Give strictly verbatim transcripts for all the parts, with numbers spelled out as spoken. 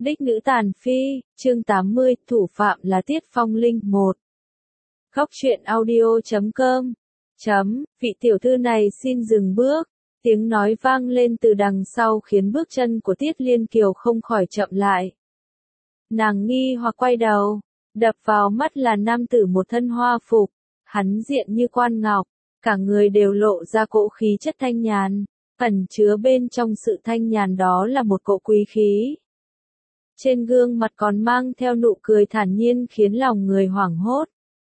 Đích nữ tàn phi, chương tám mươi, thủ phạm là Tiết Phong Linh một. Góc truyện audio chấm com. Chấm, vị tiểu thư này xin dừng bước. Tiếng nói vang lên từ đằng sau khiến bước chân của Tiết Liên Kiều không khỏi chậm lại. Nàng nghi hoặc quay đầu, đập vào mắt là nam tử một thân hoa phục, hắn diện như quan ngọc, cả người đều lộ ra cỗ khí chất thanh nhàn, ẩn chứa bên trong sự thanh nhàn đó là một cỗ quý khí. Trên gương mặt còn mang theo nụ cười thản nhiên khiến lòng người hoảng hốt.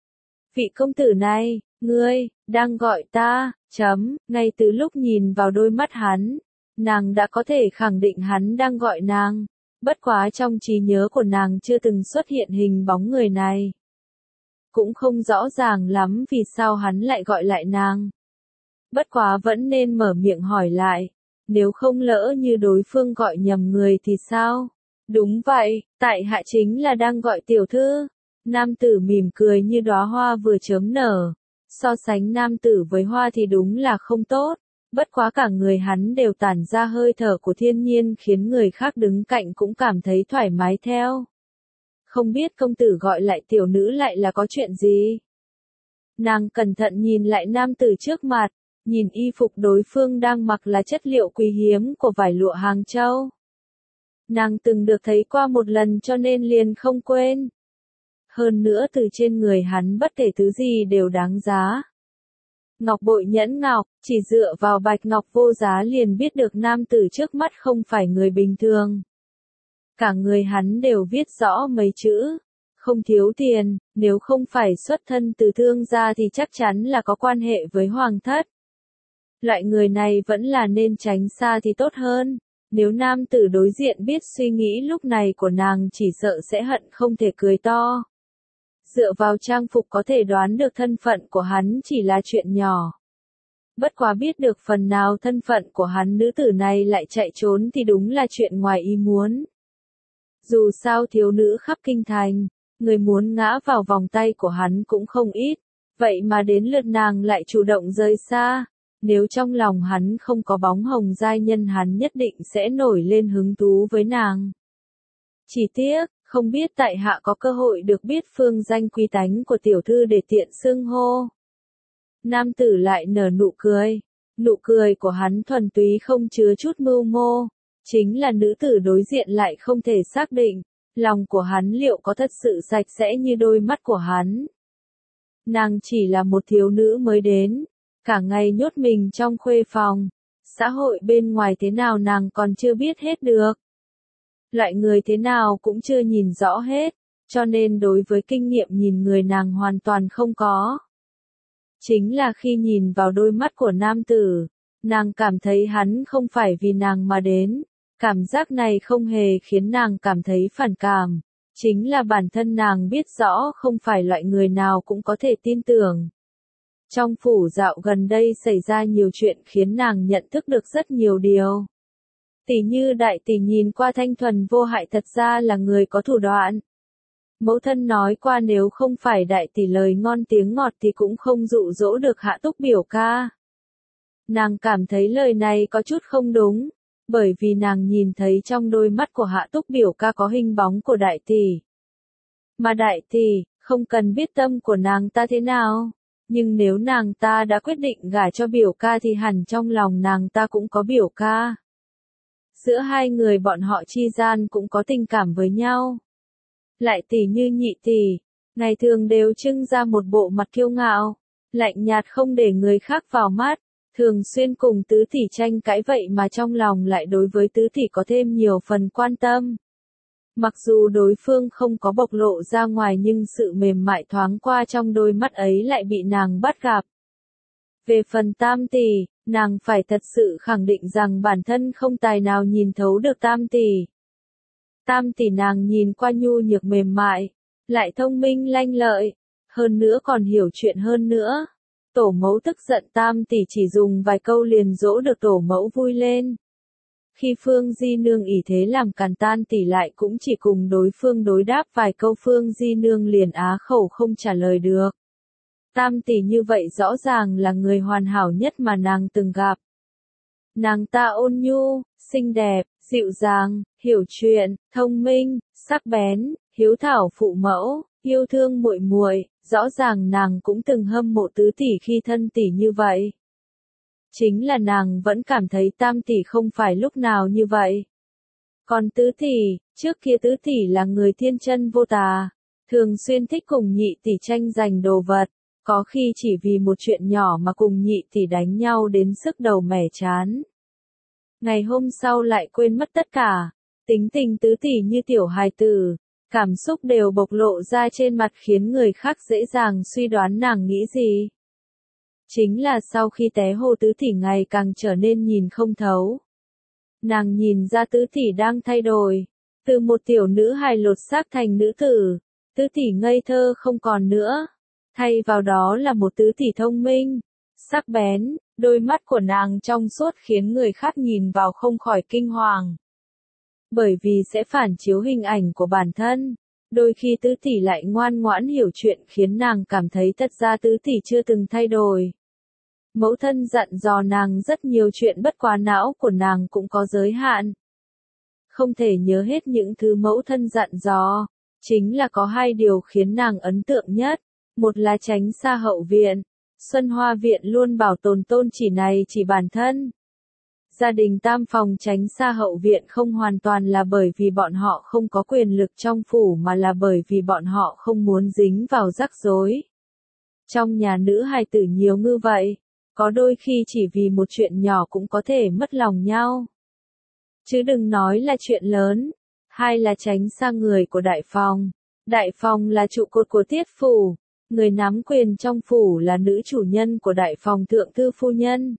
Vị công tử này, ngươi, đang gọi ta, chấm, ngay từ lúc nhìn vào đôi mắt hắn, nàng đã có thể khẳng định hắn đang gọi nàng, bất quá trong trí nhớ của nàng chưa từng xuất hiện hình bóng người này. Cũng không rõ ràng lắm vì sao hắn lại gọi lại nàng. Bất quá vẫn nên mở miệng hỏi lại, nếu không lỡ như đối phương gọi nhầm người thì sao? Đúng vậy, tại hạ chính là đang gọi tiểu thư. Nam tử mỉm cười như đóa hoa vừa chớm nở. So sánh nam tử với hoa thì đúng là không tốt. Bất quá cả người hắn đều tản ra hơi thở của thiên nhiên khiến người khác đứng cạnh cũng cảm thấy thoải mái theo. Không biết công tử gọi lại tiểu nữ lại là có chuyện gì? Nàng cẩn thận nhìn lại nam tử trước mặt, nhìn y phục đối phương đang mặc là chất liệu quý hiếm của vải lụa Hàng Châu. Nàng từng được thấy qua một lần cho nên liền không quên. Hơn nữa từ trên người hắn bất kể thứ gì đều đáng giá. Ngọc bội nhẫn ngọc, chỉ dựa vào bạch ngọc vô giá liền biết được nam tử trước mắt không phải người bình thường. Cả người hắn đều viết rõ mấy chữ, không thiếu tiền, nếu không phải xuất thân từ thương gia thì chắc chắn là có quan hệ với hoàng thất. Loại người này vẫn là nên tránh xa thì tốt hơn. Nếu nam tử đối diện biết suy nghĩ lúc này của nàng chỉ sợ sẽ hận không thể cười to. Dựa vào trang phục có thể đoán được thân phận của hắn chỉ là chuyện nhỏ. Bất quá biết được phần nào thân phận của hắn nữ tử này lại chạy trốn thì đúng là chuyện ngoài ý muốn. Dù sao thiếu nữ khắp kinh thành, người muốn ngã vào vòng tay của hắn cũng không ít, vậy mà đến lượt nàng lại chủ động rời xa. Nếu trong lòng hắn không có bóng hồng giai nhân hắn nhất định sẽ nổi lên hứng thú với nàng. Chỉ tiếc, không biết tại hạ có cơ hội được biết phương danh quý tánh của tiểu thư để tiện xưng hô. Nam tử lại nở nụ cười, nụ cười của hắn thuần túy không chứa chút mưu mô, chính là nữ tử đối diện lại không thể xác định, lòng của hắn liệu có thật sự sạch sẽ như đôi mắt của hắn. Nàng chỉ là một thiếu nữ mới đến. Cả ngày nhốt mình trong khuê phòng, xã hội bên ngoài thế nào nàng còn chưa biết hết được. Loại người thế nào cũng chưa nhìn rõ hết, cho nên đối với kinh nghiệm nhìn người nàng hoàn toàn không có. Chính là khi nhìn vào đôi mắt của nam tử, nàng cảm thấy hắn không phải vì nàng mà đến, cảm giác này không hề khiến nàng cảm thấy phản cảm, chính là bản thân nàng biết rõ không phải loại người nào cũng có thể tin tưởng. Trong phủ dạo gần đây xảy ra nhiều chuyện khiến nàng nhận thức được rất nhiều điều. Tỷ như đại tỷ nhìn qua thanh thuần vô hại thật ra là người có thủ đoạn. Mẫu thân nói qua nếu không phải đại tỷ lời ngon tiếng ngọt thì cũng không dụ dỗ được Hạ Túc biểu ca. Nàng cảm thấy lời này có chút không đúng, bởi vì nàng nhìn thấy trong đôi mắt của Hạ Túc biểu ca có hình bóng của đại tỷ. Mà đại tỷ, không cần biết tâm của nàng ta thế nào. Nhưng nếu nàng ta đã quyết định gả cho biểu ca thì hẳn trong lòng nàng ta cũng có biểu ca. Giữa hai người bọn họ chi gian cũng có tình cảm với nhau. Lại tỷ như nhị tỷ, ngày thường đều trưng ra một bộ mặt kiêu ngạo, lạnh nhạt không để người khác vào mắt, thường xuyên cùng tứ tỷ tranh cãi vậy mà trong lòng lại đối với tứ tỷ có thêm nhiều phần quan tâm. Mặc dù đối phương không có bộc lộ ra ngoài nhưng sự mềm mại thoáng qua trong đôi mắt ấy lại bị nàng bắt gặp. Về phần tam tỷ, nàng phải thật sự khẳng định rằng bản thân không tài nào nhìn thấu được tam tỷ. Tam tỷ nàng nhìn qua nhu nhược mềm mại, lại thông minh lanh lợi, hơn nữa còn hiểu chuyện hơn nữa. Tổ mẫu tức giận tam tỷ chỉ dùng vài câu liền dỗ được tổ mẫu vui lên. Khi Phương Di Nương ỷ thế làm càn tan tỷ lại cũng chỉ cùng đối phương đối đáp vài câu Phương Di Nương liền á khẩu không trả lời được. Tam tỷ như vậy rõ ràng là người hoàn hảo nhất mà nàng từng gặp. Nàng ta ôn nhu, xinh đẹp, dịu dàng, hiểu chuyện, thông minh, sắc bén, hiếu thảo phụ mẫu, yêu thương muội muội, rõ ràng nàng cũng từng hâm mộ tứ tỷ khi thân tỷ như vậy. Chính là nàng vẫn cảm thấy tam tỷ không phải lúc nào như vậy. Còn tứ tỷ, trước kia tứ tỷ là người thiên chân vô tà, thường xuyên thích cùng nhị tỷ tranh giành đồ vật, có khi chỉ vì một chuyện nhỏ mà cùng nhị tỷ đánh nhau đến sức đầu mẻ chán. Ngày hôm sau lại quên mất tất cả, tính tình tứ tỷ như tiểu hài tử, cảm xúc đều bộc lộ ra trên mặt khiến người khác dễ dàng suy đoán nàng nghĩ gì. Chính là sau khi té hồ tứ tỷ ngày càng trở nên nhìn không thấu. Nàng nhìn ra tứ tỷ đang thay đổi, từ một tiểu nữ hài lột xác thành nữ tử, tứ tỷ ngây thơ không còn nữa, thay vào đó là một tứ tỷ thông minh, sắc bén, đôi mắt của nàng trong suốt khiến người khác nhìn vào không khỏi kinh hoàng. Bởi vì sẽ phản chiếu hình ảnh của bản thân, đôi khi tứ tỷ lại ngoan ngoãn hiểu chuyện khiến nàng cảm thấy thật ra tứ tỷ chưa từng thay đổi. Mẫu thân dặn dò nàng rất nhiều chuyện bất quá não của nàng cũng có giới hạn. Không thể nhớ hết những thứ mẫu thân dặn dò, chính là có hai điều khiến nàng ấn tượng nhất, một là tránh xa hậu viện, Xuân Hoa Viện luôn bảo tồn tôn chỉ này chỉ bản thân. Gia đình tam phòng tránh xa hậu viện không hoàn toàn là bởi vì bọn họ không có quyền lực trong phủ mà là bởi vì bọn họ không muốn dính vào rắc rối. Trong nhà nữ hài tử nhiều như vậy, có đôi khi chỉ vì một chuyện nhỏ cũng có thể mất lòng nhau. Chứ đừng nói là chuyện lớn, hay là tránh xa người của đại phòng. Đại phòng là trụ cột của tiết phủ, người nắm quyền trong phủ là nữ chủ nhân của đại phòng thượng thư phu nhân.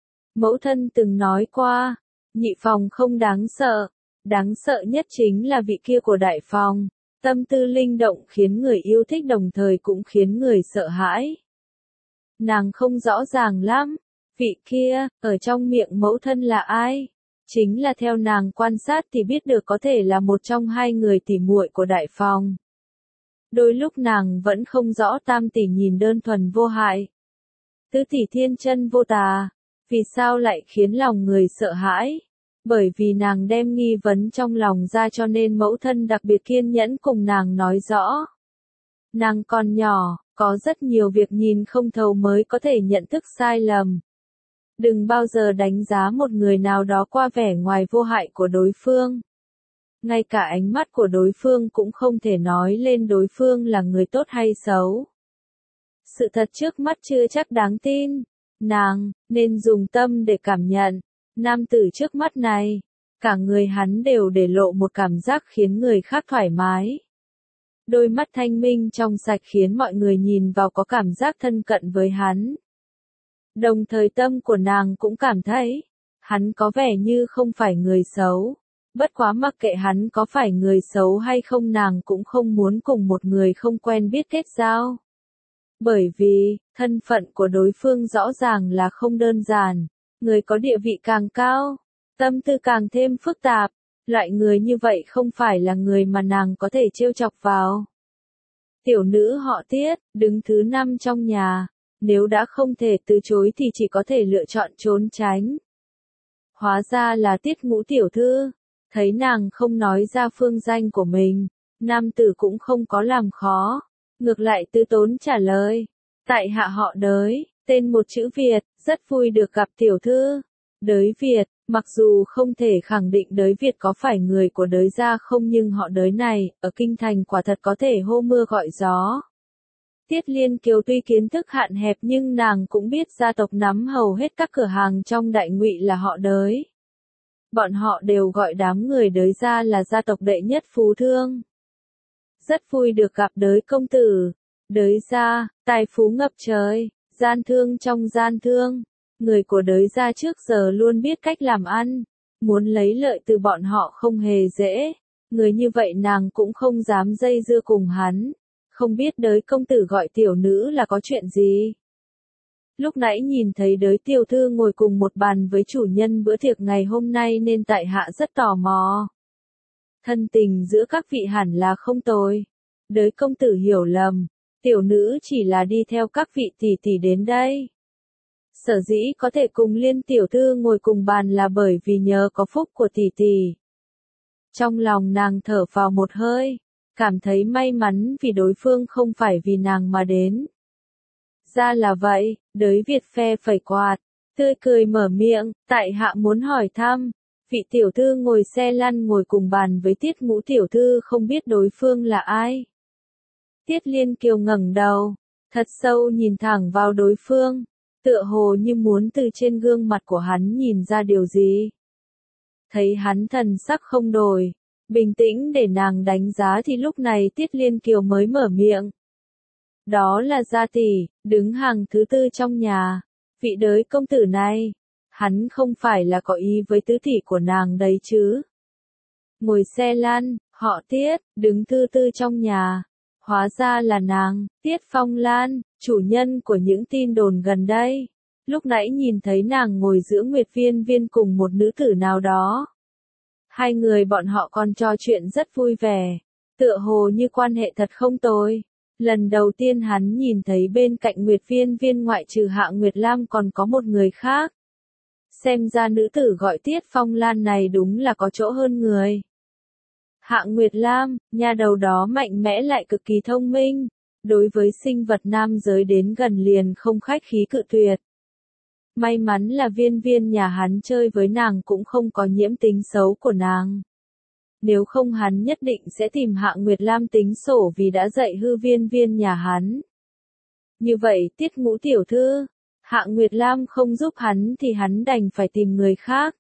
Mẫu thân từng nói qua, nhị phòng không đáng sợ, đáng sợ nhất chính là vị kia của đại phòng, tâm tư linh động khiến người yêu thích đồng thời cũng khiến người sợ hãi. Nàng không rõ ràng lắm, vị kia, ở trong miệng mẫu thân là ai? Chính là theo nàng quan sát thì biết được có thể là một trong hai người tỉ muội của đại phòng. Đôi lúc nàng vẫn không rõ tam tỷ nhìn đơn thuần vô hại. Tứ tỷ thiên chân vô tà, vì sao lại khiến lòng người sợ hãi? Bởi vì nàng đem nghi vấn trong lòng ra cho nên mẫu thân đặc biệt kiên nhẫn cùng nàng nói rõ. Nàng còn nhỏ, có rất nhiều việc nhìn không thấu mới có thể nhận thức sai lầm. Đừng bao giờ đánh giá một người nào đó qua vẻ ngoài vô hại của đối phương. Ngay cả ánh mắt của đối phương cũng không thể nói lên đối phương là người tốt hay xấu. Sự thật trước mắt chưa chắc đáng tin. Nàng, nên dùng tâm để cảm nhận. Nam tử trước mắt này, cả người hắn đều để lộ một cảm giác khiến người khác thoải mái. Đôi mắt thanh minh trong sạch khiến mọi người nhìn vào có cảm giác thân cận với hắn. Đồng thời tâm của nàng cũng cảm thấy, hắn có vẻ như không phải người xấu. Bất quá mặc kệ hắn có phải người xấu hay không nàng cũng không muốn cùng một người không quen biết kết giao. Bởi vì, thân phận của đối phương rõ ràng là không đơn giản, người có địa vị càng cao, tâm tư càng thêm phức tạp, loại người như vậy không phải là người mà nàng có thể trêu chọc vào. Tiểu nữ họ Tiết, đứng thứ năm trong nhà, nếu đã không thể từ chối thì chỉ có thể lựa chọn trốn tránh. Hóa ra là Tiết Ngũ tiểu thư, thấy nàng không nói ra phương danh của mình, nam tử cũng không có làm khó, ngược lại tư tốn trả lời, tại hạ họ Đới, tên một chữ Việt, rất vui được gặp tiểu thư. Đới Việt, mặc dù không thể khẳng định Đới Việt có phải người của Đới gia không nhưng họ Đới này, ở kinh thành quả thật có thể hô mưa gọi gió. Tiết Liên Kiều tuy kiến thức hạn hẹp nhưng nàng cũng biết gia tộc nắm hầu hết các cửa hàng trong Đại Ngụy là họ Đới. Bọn họ đều gọi đám người Đới gia là gia tộc đệ nhất phú thương. Rất vui được gặp Đới công tử. Đới gia, tài phú ngập trời, gian thương trong gian thương. Người của Đới gia trước giờ luôn biết cách làm ăn, muốn lấy lợi từ bọn họ không hề dễ. Người như vậy nàng cũng không dám dây dưa cùng hắn. Không biết Đới công tử gọi tiểu nữ là có chuyện gì? Lúc nãy nhìn thấy Đới tiểu thư ngồi cùng một bàn với chủ nhân bữa tiệc ngày hôm nay nên tại hạ rất tò mò. Thân tình giữa các vị hẳn là không tồi. Đới công tử hiểu lầm, tiểu nữ chỉ là đi theo các vị tỷ tỷ đến đây. Sở dĩ có thể cùng Liên tiểu thư ngồi cùng bàn là bởi vì nhờ có phúc của tỷ tỷ. Trong lòng nàng thở phào một hơi, cảm thấy may mắn vì đối phương không phải vì nàng mà đến. Ra là vậy, Đới Việt phe phẩy quạt, tươi cười mở miệng, tại hạ muốn hỏi thăm, vị tiểu thư ngồi xe lăn ngồi cùng bàn với Tiết Ngũ tiểu thư không biết đối phương là ai. Tiết Liên Kiều ngẩng đầu, thật sâu nhìn thẳng vào đối phương, tựa hồ như muốn từ trên gương mặt của hắn nhìn ra điều gì. Thấy hắn thần sắc không đổi, bình tĩnh để nàng đánh giá thì lúc này Tiết Liên Kiều mới mở miệng. Đó là gia tỷ, đứng hàng thứ tư trong nhà, vị Đới công tử này, hắn không phải là có ý với tứ tỷ của nàng đấy chứ. Ngồi xe lăn, họ Tiết, đứng thứ tư trong nhà, hóa ra là nàng, Tiết Phong Lan, chủ nhân của những tin đồn gần đây. Lúc nãy nhìn thấy nàng ngồi giữa Nguyệt Viên Viên cùng một nữ tử nào đó. Hai người bọn họ còn trò chuyện rất vui vẻ, tựa hồ như quan hệ thật không tồi. Lần đầu tiên hắn nhìn thấy bên cạnh Nguyệt Viên Viên ngoại trừ Hạ Nguyệt Lam còn có một người khác. Xem ra nữ tử gọi Tiết Phong Lan này đúng là có chỗ hơn người. Hạ Nguyệt Lam, nhà đầu đó mạnh mẽ lại cực kỳ thông minh, đối với sinh vật nam giới đến gần liền không khách khí cự tuyệt. May mắn là Viên Viên nhà hắn chơi với nàng cũng không có nhiễm tính xấu của nàng. Nếu không hắn nhất định sẽ tìm Hạ Nguyệt Lam tính sổ vì đã dạy hư Viên Viên nhà hắn. Như vậy Tiết Ngũ tiểu thư, Hạ Nguyệt Lam không giúp hắn thì hắn đành phải tìm người khác.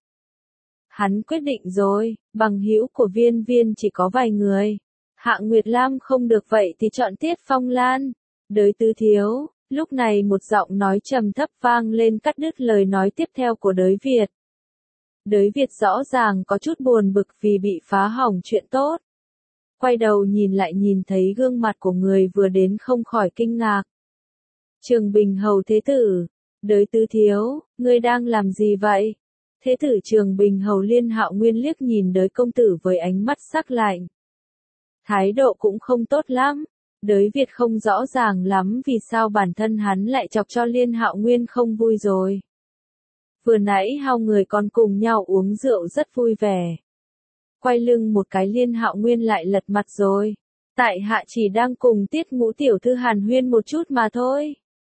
Hắn quyết định rồi, bằng hữu của Viên Viên chỉ có vài người. Hạ Nguyệt Lam không được vậy thì chọn Tiết Phong Lan. Đới tứ thiếu, lúc này một giọng nói trầm thấp vang lên cắt đứt lời nói tiếp theo của Đới Việt. Đới Việt rõ ràng có chút buồn bực vì bị phá hỏng chuyện tốt. Quay đầu nhìn lại nhìn thấy gương mặt của người vừa đến không khỏi kinh ngạc. Trường Bình Hầu Thế Tử, Đới tứ thiếu, ngươi đang làm gì vậy? Thế tử Trường Bình Hầu Liên Hạo Nguyên liếc nhìn Đới công tử với ánh mắt sắc lạnh. Thái độ cũng không tốt lắm. Đới Việt không rõ ràng lắm vì sao bản thân hắn lại chọc cho Liên Hạo Nguyên không vui rồi. Vừa nãy hai người còn cùng nhau uống rượu rất vui vẻ. Quay lưng một cái Liên Hạo Nguyên lại lật mặt rồi. Tại hạ chỉ đang cùng Tiết Ngũ tiểu thư hàn huyên một chút mà thôi.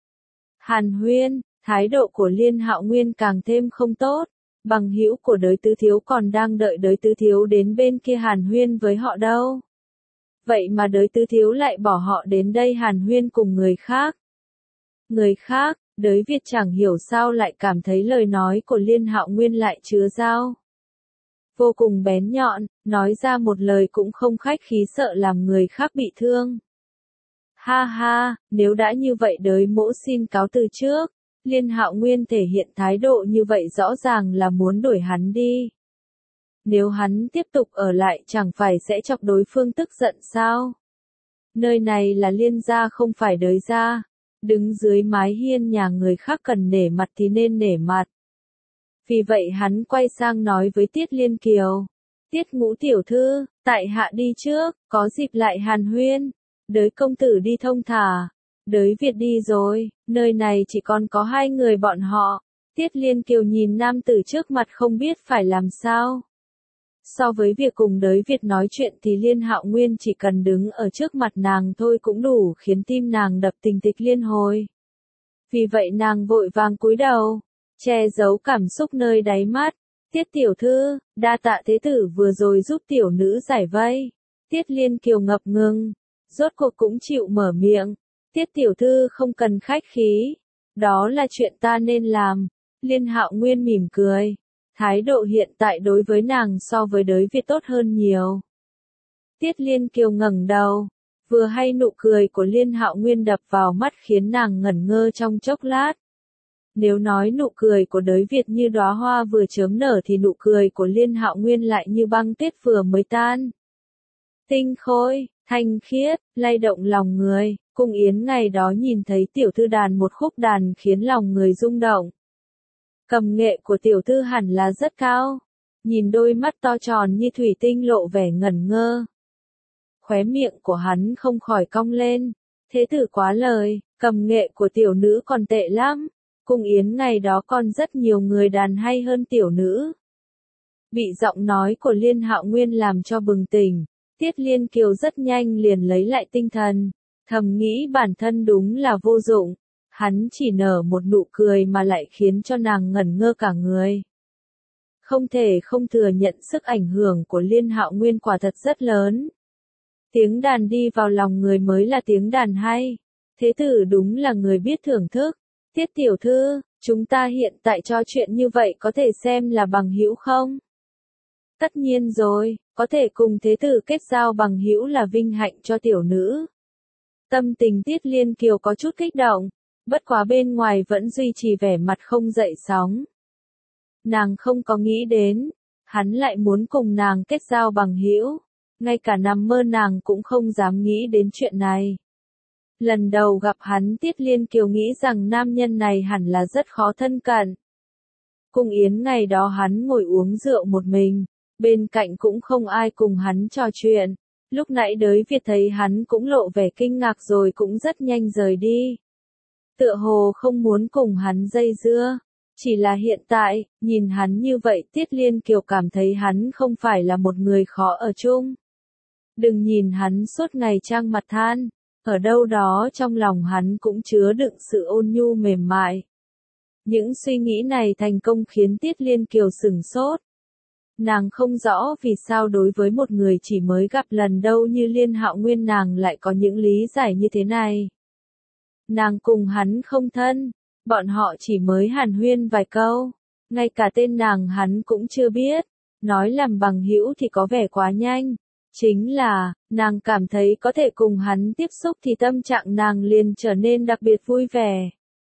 Hàn huyên, thái độ của Liên Hạo Nguyên càng thêm không tốt. Bằng hữu của Đới tứ thiếu còn đang đợi Đới tứ thiếu đến bên kia hàn huyên với họ đâu. Vậy mà Đới tứ thiếu lại bỏ họ đến đây hàn huyên cùng người khác. Người khác, Đới Việt chẳng hiểu sao lại cảm thấy lời nói của Liên Hạo Nguyên lại chứa dao. Vô cùng bén nhọn, nói ra một lời cũng không khách khí sợ làm người khác bị thương. Ha ha, nếu đã như vậy Đới mỗ xin cáo từ trước. Liên Hạo Nguyên thể hiện thái độ như vậy rõ ràng là muốn đuổi hắn đi. Nếu hắn tiếp tục ở lại chẳng phải sẽ chọc đối phương tức giận sao? Nơi này là Liên gia không phải Đới gia. Đứng dưới mái hiên nhà người khác cần nể mặt thì nên nể mặt. Vì vậy hắn quay sang nói với Tiết Liên Kiều. Tiết Ngũ tiểu thư, tại hạ đi trước, có dịp lại hàn huyên. Đới công tử đi thông thả. Đới Việt đi rồi, nơi này chỉ còn có hai người bọn họ. Tiết Liên Kiều nhìn nam tử trước mặt không biết phải làm sao. So với việc cùng Đới Việt nói chuyện thì Liên Hạo Nguyên chỉ cần đứng ở trước mặt nàng thôi cũng đủ khiến tim nàng đập tình thịch liên hồi. Vì vậy nàng vội vàng cúi đầu, che giấu cảm xúc nơi đáy mắt. Tiết tiểu thư, đa tạ thế tử vừa rồi giúp tiểu nữ giải vây. Tiết Liên Kiều ngập ngừng, rốt cuộc cũng chịu mở miệng. Tiết tiểu thư không cần khách khí, đó là chuyện ta nên làm. Liên Hạo Nguyên mỉm cười, thái độ hiện tại đối với nàng so với Đới Việt tốt hơn nhiều. Tiết Liên Kiều ngẩng đầu, vừa hay nụ cười của Liên Hạo Nguyên đập vào mắt khiến nàng ngẩn ngơ trong chốc lát. Nếu nói nụ cười của Đới Việt như đóa hoa vừa chớm nở thì nụ cười của Liên Hạo Nguyên lại như băng tuyết vừa mới tan. Tinh khôi, thanh khiết, lay động lòng người. Cung Yến ngày đó nhìn thấy tiểu thư đàn một khúc đàn khiến lòng người rung động. Cầm nghệ của tiểu thư hẳn là rất cao. Nhìn đôi mắt to tròn như thủy tinh lộ vẻ ngẩn ngơ. Khóe miệng của hắn không khỏi cong lên. Thế tử quá lời, cầm nghệ của tiểu nữ còn tệ lắm. Cung yến ngày đó còn rất nhiều người đàn hay hơn tiểu nữ. Bị giọng nói của Liên Hạo Nguyên làm cho bừng tỉnh, Tiết Liên Kiều rất nhanh liền lấy lại tinh thần, thầm nghĩ bản thân đúng là vô dụng, hắn chỉ nở một nụ cười mà lại khiến cho nàng ngẩn ngơ cả người. Không thể không thừa nhận sức ảnh hưởng của Liên Hạo Nguyên quả thật rất lớn. Tiếng đàn đi vào lòng người mới là tiếng đàn hay. Thế tử đúng là người biết thưởng thức. Tiết tiểu thư, chúng ta hiện tại trò chuyện như vậy có thể xem là bằng hữu không? Tất nhiên rồi, có thể cùng thế tử kết giao bằng hữu là vinh hạnh cho tiểu nữ. Tâm tình Tiết Liên Kiều có chút kích động, bất quá bên ngoài vẫn duy trì vẻ mặt không dậy sóng. Nàng không có nghĩ đến, hắn lại muốn cùng nàng kết giao bằng hữu, ngay cả nằm mơ nàng cũng không dám nghĩ đến chuyện này. Lần đầu gặp hắn Tiết Liên Kiều nghĩ rằng nam nhân này hẳn là rất khó thân cận. Cung yến ngày đó hắn ngồi uống rượu một mình, bên cạnh cũng không ai cùng hắn trò chuyện. Lúc nãy Đới Việt thấy hắn cũng lộ vẻ kinh ngạc rồi cũng rất nhanh rời đi. Tựa hồ không muốn cùng hắn dây dưa. Chỉ là hiện tại, nhìn hắn như vậy Tiết Liên Kiều cảm thấy hắn không phải là một người khó ở chung. Đừng nhìn hắn suốt ngày trang mặt than, ở đâu đó trong lòng hắn cũng chứa đựng sự ôn nhu mềm mại. Những suy nghĩ này thành công khiến Tiết Liên Kiều sửng sốt. Nàng không rõ vì sao đối với một người chỉ mới gặp lần đâu như Liên Hạo Nguyên nàng lại có những lý giải như thế này. Nàng cùng hắn không thân, bọn họ chỉ mới hàn huyên vài câu, ngay cả tên nàng hắn cũng chưa biết, nói làm bằng hữu thì có vẻ quá nhanh. Chính là, nàng cảm thấy có thể cùng hắn tiếp xúc thì tâm trạng nàng liền trở nên đặc biệt vui vẻ.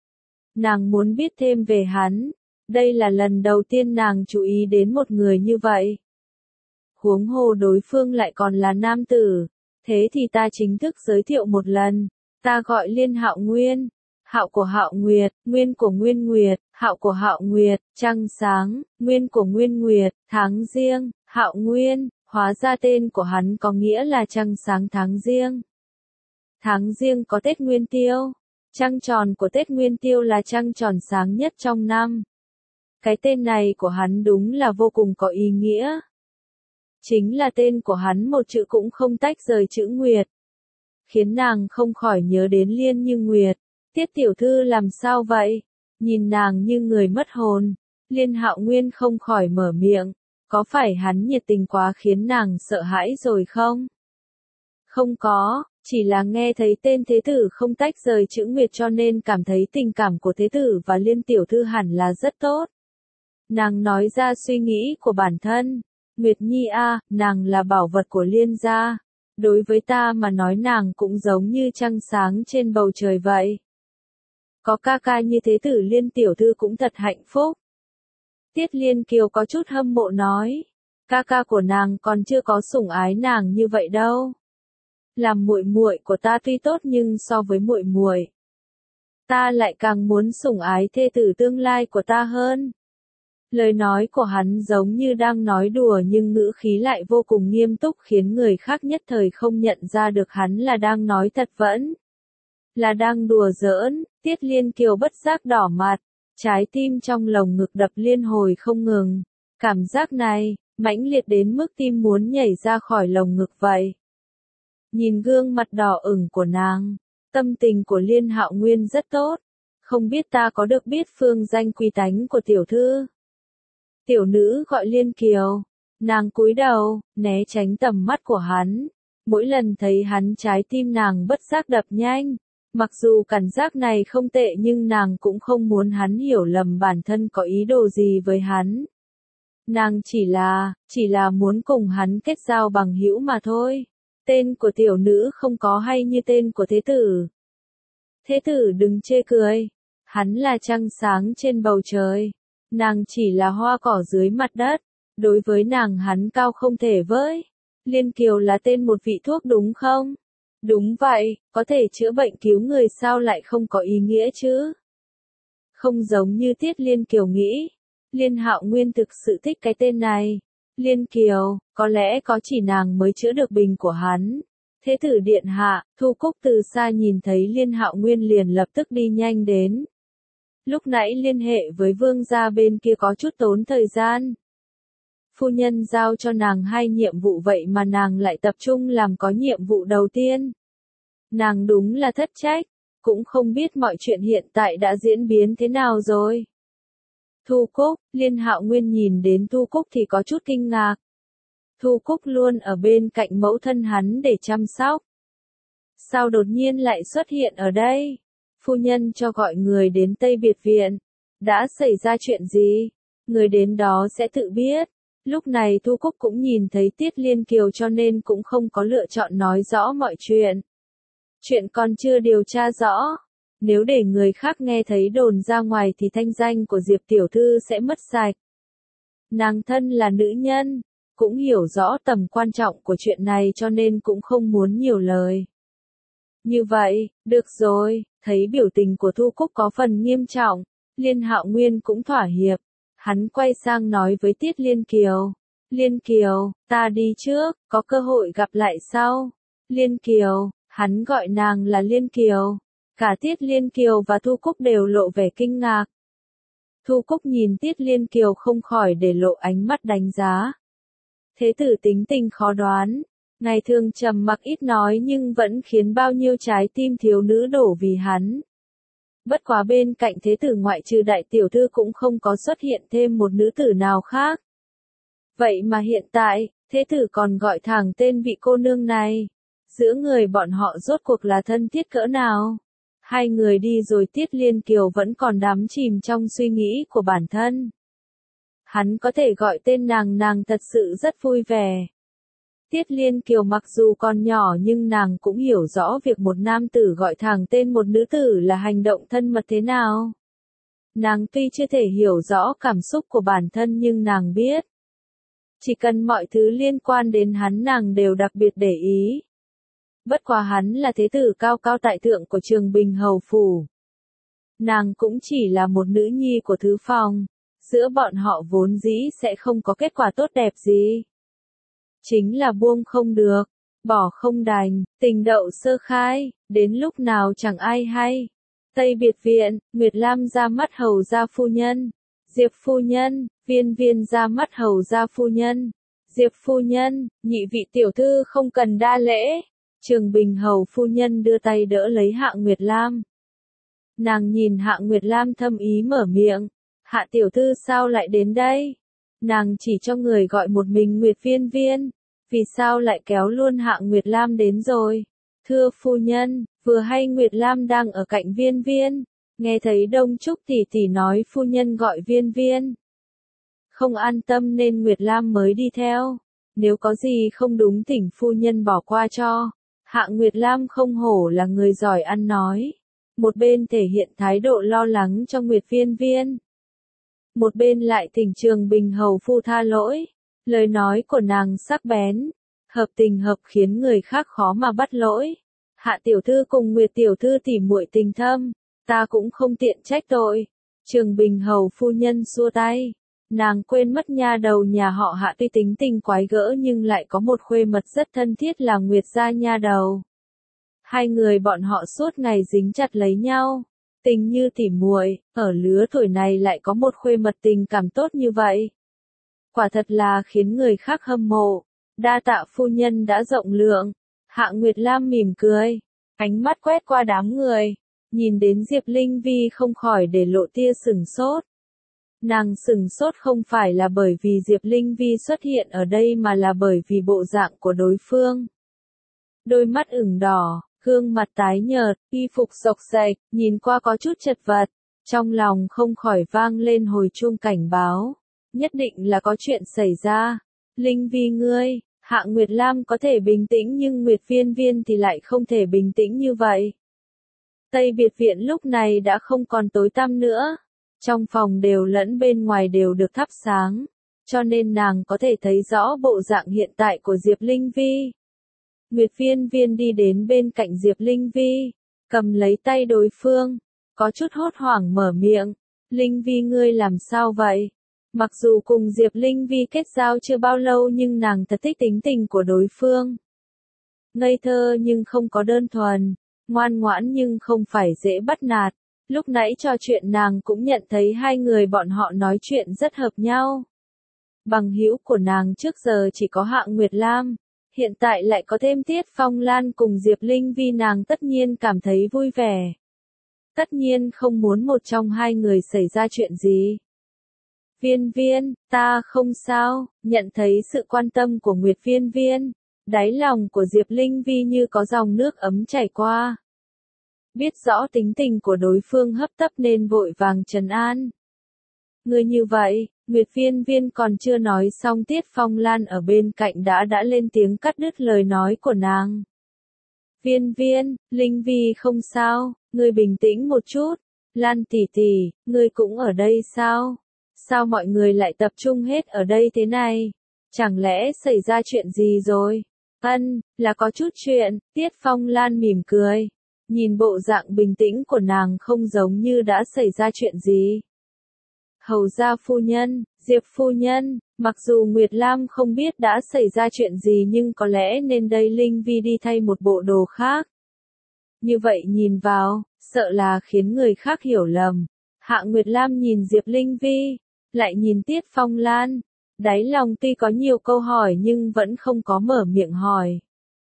Nàng muốn biết thêm về hắn, đây là lần đầu tiên nàng chú ý đến một người như vậy. Huống hồ đối phương lại còn là nam tử, thế thì ta chính thức giới thiệu một lần, ta gọi Liên Hạo Nguyên. Hạo của Hạo Nguyệt, Nguyên của Nguyên Nguyệt, Hạo của Hạo Nguyệt, trăng sáng, Nguyên của Nguyên Nguyệt, tháng riêng, Hạo Nguyên, hóa ra tên của hắn có nghĩa là trăng sáng tháng riêng. Tháng riêng có Tết Nguyên Tiêu, trăng tròn của Tết Nguyên Tiêu là trăng tròn sáng nhất trong năm. Cái tên này của hắn đúng là vô cùng có ý nghĩa. Chính là tên của hắn một chữ cũng không tách rời chữ Nguyệt. Khiến nàng không khỏi nhớ đến Liên Như Nguyệt. Tiết tiểu thư làm sao vậy? Nhìn nàng như người mất hồn. Liên Hạo Nguyên không khỏi mở miệng. Có phải hắn nhiệt tình quá khiến nàng sợ hãi rồi không? Không có, chỉ là nghe thấy tên thế tử không tách rời chữ Nguyệt cho nên cảm thấy tình cảm của thế tử và Liên tiểu thư hẳn là rất tốt. Nàng nói ra suy nghĩ của bản thân. Nguyệt Nhi a, nàng là bảo vật của Liên gia. Đối với ta mà nói nàng cũng giống như trăng sáng trên bầu trời vậy. Có ca ca như thế tử Liên tiểu thư cũng thật hạnh phúc. Tiết Liên Kiều có chút hâm mộ nói, ca ca của nàng còn chưa có sủng ái nàng như vậy đâu. Làm muội muội của ta tuy tốt nhưng so với muội muội, ta lại càng muốn sủng ái thê tử tương lai của ta hơn. Lời nói của hắn giống như đang nói đùa nhưng ngữ khí lại vô cùng nghiêm túc khiến người khác nhất thời không nhận ra được hắn là đang nói thật vẫn là đang đùa giỡn. Tiết Liên Kiều bất giác đỏ mặt, trái tim trong lồng ngực đập liên hồi không ngừng. Cảm giác này, mãnh liệt đến mức tim muốn nhảy ra khỏi lồng ngực vậy. Nhìn gương mặt đỏ ửng của nàng, tâm tình của Liên Hạo Nguyên rất tốt. Không biết ta có được biết phương danh quý tánh của tiểu thư? Tiểu nữ gọi Liên Kiều. Nàng cúi đầu, né tránh tầm mắt của hắn. Mỗi lần thấy hắn trái tim nàng bất giác đập nhanh. Mặc dù cảm giác này không tệ nhưng nàng cũng không muốn hắn hiểu lầm bản thân có ý đồ gì với hắn. Nàng chỉ là, chỉ là muốn cùng hắn kết giao bằng hữu mà thôi. Tên của tiểu nữ không có hay như tên của thế tử. Thế tử đừng chê cười. Hắn là trăng sáng trên bầu trời. Nàng chỉ là hoa cỏ dưới mặt đất. Đối với nàng hắn cao không thể với. Liên Kiều là tên một vị thuốc đúng không? Đúng vậy, có thể chữa bệnh cứu người sao lại không có ý nghĩa chứ? Không giống như Tiết Liên Kiều nghĩ. Liên Hạo Nguyên thực sự thích cái tên này. Liên Kiều, có lẽ có chỉ nàng mới chữa được bình của hắn. Thế tử điện hạ, Thu Cúc từ xa nhìn thấy Liên Hạo Nguyên liền lập tức đi nhanh đến. lúc nãy liên hệ với vương gia bên kia có chút tốn thời gian. Phu nhân giao cho nàng hai nhiệm vụ vậy mà nàng lại tập trung làm có nhiệm vụ đầu tiên. Nàng đúng là thất trách, cũng không biết mọi chuyện hiện tại đã diễn biến thế nào rồi. Thu Cúc, Liên Hạo Nguyên nhìn đến Thu Cúc thì có chút kinh ngạc. Thu Cúc luôn ở bên cạnh mẫu thân hắn để chăm sóc. Sao đột nhiên lại xuất hiện ở đây? Phu nhân cho gọi người đến Tây Biệt Viện. Đã xảy ra chuyện gì? Người đến đó sẽ tự biết. Lúc này Thu Cúc cũng nhìn thấy Tiết Liên Kiều cho nên cũng không có lựa chọn nói rõ mọi chuyện. Chuyện còn chưa điều tra rõ. Nếu để người khác nghe thấy đồn ra ngoài thì thanh danh của Diệp Tiểu Thư sẽ mất sạch. Nàng thân là nữ nhân, cũng hiểu rõ tầm quan trọng của chuyện này cho nên cũng không muốn nhiều lời. Như vậy, được rồi, thấy biểu tình của Thu Cúc có phần nghiêm trọng, Liên Hạo Nguyên cũng thỏa hiệp. Hắn quay sang nói với Tiết Liên Kiều. Liên Kiều, ta đi trước, có cơ hội gặp lại sau. Liên Kiều, hắn gọi nàng là Liên Kiều. Cả Tiết Liên Kiều và Thu Cúc đều lộ vẻ kinh ngạc. Thu Cúc nhìn Tiết Liên Kiều không khỏi để lộ ánh mắt đánh giá. Thế tử tính tình khó đoán, ngày thường trầm mặc ít nói nhưng vẫn khiến bao nhiêu trái tim thiếu nữ đổ vì hắn. Bất quá bên cạnh thế tử ngoại trừ đại tiểu thư cũng không có xuất hiện thêm một nữ tử nào khác. Vậy mà hiện tại, thế tử còn gọi thẳng tên vị cô nương này. Giữa người bọn họ rốt cuộc là thân thiết cỡ nào? Hai người đi rồi Tiết Liên Kiều vẫn còn đắm chìm trong suy nghĩ của bản thân. Hắn có thể gọi tên nàng nàng thật sự rất vui vẻ. Tiết Liên Kiều mặc dù còn nhỏ nhưng nàng cũng hiểu rõ việc một nam tử gọi thẳng tên một nữ tử là hành động thân mật thế nào. Nàng tuy chưa thể hiểu rõ cảm xúc của bản thân nhưng nàng biết. Chỉ cần mọi thứ liên quan đến hắn nàng đều đặc biệt để ý. Bất quá hắn là thế tử cao cao tại thượng của Trường Bình Hầu Phủ. Nàng cũng chỉ là một nữ nhi của thứ phòng. Giữa bọn họ vốn dĩ sẽ không có kết quả tốt đẹp gì. Chính là buông không được, bỏ không đành, tình đậu sơ khai, đến lúc nào chẳng ai hay. Tây Biệt Viện, Nguyệt Lam ra mắt hầu gia phu nhân. Diệp phu nhân, Viên Viên ra mắt hầu gia phu nhân. Diệp phu nhân, nhị vị tiểu thư không cần đa lễ. Trường Bình Hầu phu nhân đưa tay đỡ lấy Hạ Nguyệt Lam. Nàng nhìn Hạ Nguyệt Lam thâm ý mở miệng. Hạ tiểu thư sao lại đến đây? Nàng chỉ cho người gọi một mình Nguyệt Viên Viên. Vì sao lại kéo luôn Hạ Nguyệt Lam đến rồi? Thưa phu nhân, vừa hay Nguyệt Lam đang ở cạnh Viên Viên. Nghe thấy Đông Trúc tỷ tỷ nói phu nhân gọi Viên Viên. Không an tâm nên Nguyệt Lam mới đi theo. Nếu có gì không đúng thỉnh phu nhân bỏ qua cho. Hạ Nguyệt Lam không hổ là người giỏi ăn nói. Một bên thể hiện thái độ lo lắng cho Nguyệt Viên Viên. Một bên lại thỉnh Trường Bình Hầu phu tha lỗi. Lời nói của nàng sắc bén, hợp tình hợp khiến người khác khó mà bắt lỗi. Hạ tiểu thư cùng Nguyệt tiểu thư tỉ muội tình thâm, ta cũng không tiện trách tội. Trường Bình Hầu phu nhân xua tay. Nàng quên mất nha đầu nhà họ Hạ tuy tính tình quái gỡ nhưng lại có một khuê mật rất thân thiết là Nguyệt gia nha đầu. Hai người bọn họ suốt ngày dính chặt lấy nhau. Tình như tỉ muội, ở lứa tuổi này lại có một khuê mật tình cảm tốt như vậy. Quả thật là khiến người khác hâm mộ. Đa tạ phu nhân đã rộng lượng. Hạ Nguyệt Lam mỉm cười. Ánh mắt quét qua đám người. Nhìn đến Diệp Linh Vi không khỏi để lộ tia sửng sốt. Nàng sửng sốt không phải là bởi vì Diệp Linh Vi xuất hiện ở đây mà là bởi vì bộ dạng của đối phương. Đôi mắt ửng đỏ, gương mặt tái nhợt, y phục xộc xệch, nhìn qua có chút chật vật. Trong lòng không khỏi vang lên hồi chuông cảnh báo. Nhất định là có chuyện xảy ra. Linh Vi ngươi, Hạ Nguyệt Lam có thể bình tĩnh nhưng Nguyệt Viên Viên thì lại không thể bình tĩnh như vậy. Tây Biệt Viện lúc này đã không còn tối tăm nữa. Trong phòng đều lẫn bên ngoài đều được thắp sáng. Cho nên nàng có thể thấy rõ bộ dạng hiện tại của Diệp Linh Vi. Nguyệt Viên Viên đi đến bên cạnh Diệp Linh Vi. Cầm lấy tay đối phương. Có chút hốt hoảng mở miệng. Linh Vi ngươi làm sao vậy? Mặc dù cùng Diệp Linh Vi kết giao chưa bao lâu nhưng nàng thật thích tính tình của đối phương. Ngây thơ nhưng không có đơn thuần, ngoan ngoãn nhưng không phải dễ bắt nạt. Lúc nãy trò chuyện nàng cũng nhận thấy hai người bọn họ nói chuyện rất hợp nhau. Bằng hữu của nàng trước giờ chỉ có Hạ Nguyệt Lam, hiện tại lại có thêm Tiết Phong Lan cùng Diệp Linh Vi, nàng tất nhiên cảm thấy vui vẻ. Tất nhiên không muốn một trong hai người xảy ra chuyện gì. Viên Viên, ta không sao, nhận thấy sự quan tâm của Nguyệt Viên Viên, đáy lòng của Diệp Linh Vi như có dòng nước ấm chảy qua. Biết rõ tính tình của đối phương hấp tấp nên vội vàng trấn an. Người như vậy, Nguyệt Viên Viên còn chưa nói xong, Tiết Phong Lan ở bên cạnh đã đã lên tiếng cắt đứt lời nói của nàng. Viên Viên, Linh Vi không sao, ngươi bình tĩnh một chút. Lan tỷ tỷ, ngươi cũng ở đây sao? Sao mọi người lại tập trung hết ở đây thế này? Chẳng lẽ xảy ra chuyện gì rồi? Ân, là có chút chuyện. Tiết Phong Lan mỉm cười. Nhìn bộ dạng bình tĩnh của nàng không giống như đã xảy ra chuyện gì. Hầu gia phu nhân, Diệp phu nhân, mặc dù Nguyệt Lam không biết đã xảy ra chuyện gì nhưng có lẽ nên đây Linh Vi đi thay một bộ đồ khác. Như vậy nhìn vào, sợ là khiến người khác hiểu lầm. Hạ Nguyệt Lam nhìn Diệp Linh Vi, lại nhìn Tiết Phong Lan. Đáy lòng tuy có nhiều câu hỏi nhưng vẫn không có mở miệng hỏi.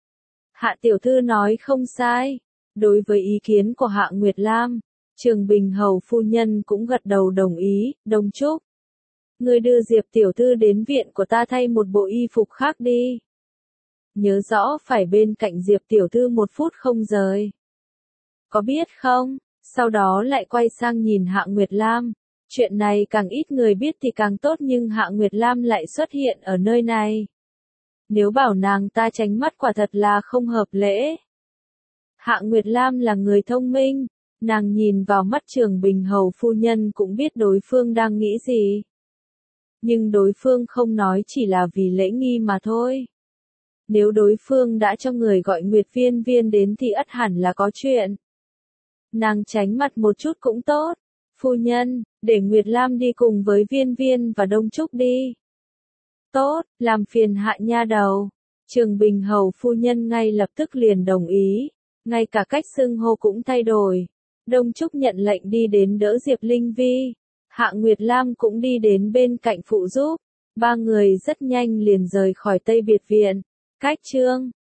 Hạ tiểu thư nói không sai. Đối với ý kiến của Hạ Nguyệt Lam, Trường Bình Hầu phu nhân cũng gật đầu đồng ý. Đông Trúc, ngươi đưa Diệp tiểu thư đến viện của ta thay một bộ y phục khác đi. Nhớ rõ phải bên cạnh Diệp tiểu thư một phút không rời. Có biết không? Sau đó lại quay sang nhìn Hạ Nguyệt Lam. Chuyện này càng ít người biết thì càng tốt, nhưng Hạ Nguyệt Lam lại xuất hiện ở nơi này. Nếu bảo nàng ta tránh mắt quả thật là không hợp lễ. Hạ Nguyệt Lam là người thông minh, nàng nhìn vào mắt Trường Bình Hầu phu nhân cũng biết đối phương đang nghĩ gì. Nhưng đối phương không nói chỉ là vì lễ nghi mà thôi. Nếu đối phương đã cho người gọi Nguyệt Viên Viên đến thì ắt hẳn là có chuyện. Nàng tránh mặt một chút cũng tốt. Phu nhân, để Nguyệt Lam đi cùng với Viên Viên và Đông Trúc đi. Tốt, làm phiền Hạ nha đầu. Trường Bình Hầu phu nhân ngay lập tức liền đồng ý. Ngay cả cách xưng hô cũng thay đổi. Đông Trúc nhận lệnh đi đến đỡ Diệp Linh Vi. Hạ Nguyệt Lam cũng đi đến bên cạnh phụ giúp. Ba người rất nhanh liền rời khỏi Tây Biệt Viện. Cách chương